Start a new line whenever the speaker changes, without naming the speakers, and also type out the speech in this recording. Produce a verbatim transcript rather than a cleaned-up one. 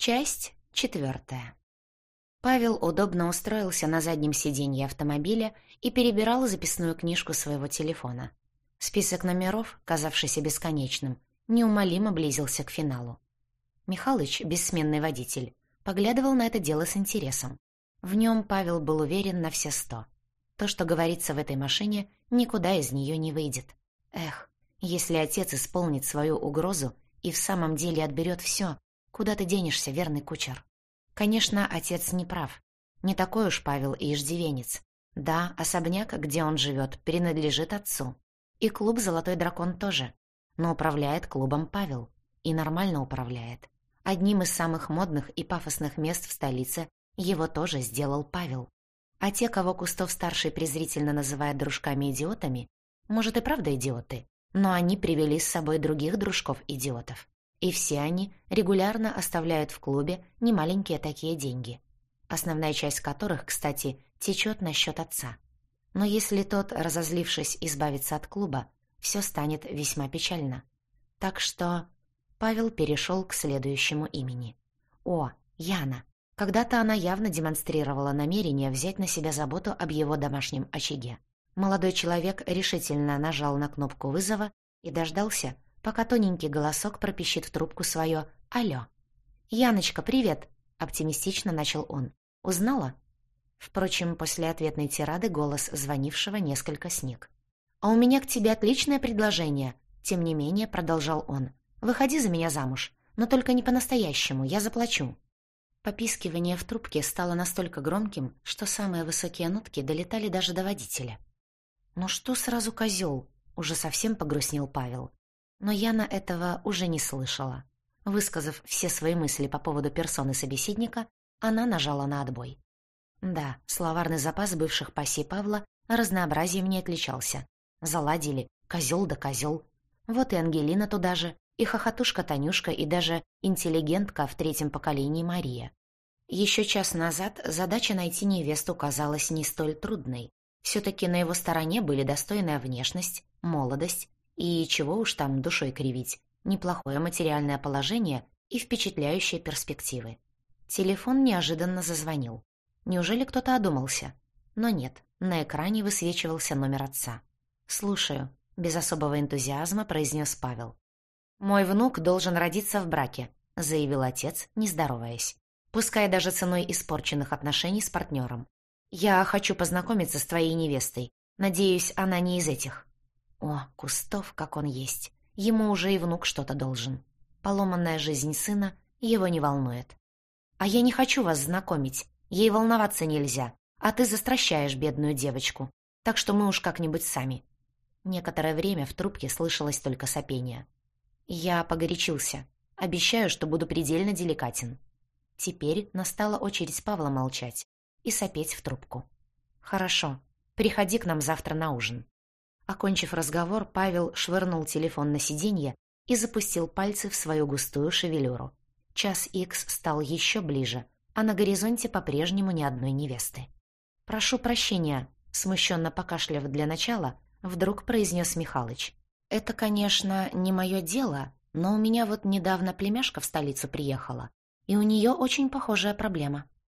Часть четвертая. Павел удобно устроился на заднем сиденье автомобиля и перебирал записную книжку своего телефона. Список номеров, казавшийся бесконечным, неумолимо близился к финалу. Михалыч, бессменный водитель, поглядывал на это дело с интересом. В нем Павел был уверен на все сто. То, что говорится в этой машине, никуда из нее не выйдет. Эх, если отец исполнит свою угрозу и в самом деле отберет все, куда ты денешься, верный кучер? Конечно, отец не прав. Не такой уж Павел и иждивенец. Да, особняк, где он живет, принадлежит отцу. И клуб «Золотой дракон» тоже. Но управляет клубом Павел. И нормально управляет. Одним из самых модных и пафосных мест в столице его тоже сделал Павел. А те, кого Кустов-старший презрительно называет дружками-идиотами, может и правда идиоты, но они привели с собой других дружков-идиотов. И все они регулярно оставляют в клубе немаленькие такие деньги, основная часть которых, кстати, течет на счет отца. Но если тот, разозлившись, избавится от клуба, все станет весьма печально. Так что Павел перешел к следующему имени. О, Яна. Когда-то она явно демонстрировала намерение взять на себя заботу об его домашнем очаге. Молодой человек решительно нажал на кнопку вызова и дождался, пока тоненький голосок пропищит в трубку свое «Алло». «Яночка, привет!» — оптимистично начал он. «Узнала?» Впрочем, после ответной тирады голос звонившего несколько сник. «А у меня к тебе отличное предложение!» Тем не менее, продолжал он. «Выходи за меня замуж, но только не по-настоящему, я заплачу». Попискивание в трубке стало настолько громким, что самые высокие нотки долетали даже до водителя. «Ну что сразу козел?» — уже совсем погрустнел Павел. Но Яна этого уже не слышала. Высказав все свои мысли по поводу персоны собеседника, она нажала на отбой. Да, словарный запас бывших пассий Павла разнообразием не отличался. Заладили козел да козел. Вот и Ангелина туда же, и хохотушка Танюшка, и даже интеллигентка в третьем поколении Мария. Еще час назад задача найти невесту казалась не столь трудной. Все-таки на его стороне были достойная внешность, молодость, и чего уж там душой кривить, неплохое материальное положение и впечатляющие перспективы. Телефон неожиданно зазвонил. Неужели кто-то одумался? Но нет, на экране высвечивался номер отца. «Слушаю», — без особого энтузиазма произнес Павел. «Мой внук должен родиться в браке», — заявил отец, не здороваясь. «Пускай даже ценой испорченных отношений с партнером. Я хочу познакомиться с твоей невестой. Надеюсь, она не из этих». О, Кустов, как он есть. Ему уже и внук что-то должен. Поломанная жизнь сына его не волнует. «А я не хочу вас знакомить. Ей волноваться нельзя. А ты застращаешь бедную девочку. Так что мы уж как-нибудь сами». Некоторое время в трубке слышалось только сопение. «Я погорячился. Обещаю, что буду предельно деликатен». Теперь настала очередь Павла молчать и сопеть в трубку. «Хорошо. Приходи к нам завтра на ужин». Окончив разговор, Павел швырнул телефон на сиденье и запустил пальцы в свою густую шевелюру. Час икс стал еще ближе, а на горизонте по-прежнему ни одной невесты. «Прошу прощения», — смущенно покашляв для начала, вдруг произнес Михалыч. «Это, конечно, не мое дело, но у меня вот недавно племяшка в столицу приехала, и у нее очень похожая проблема.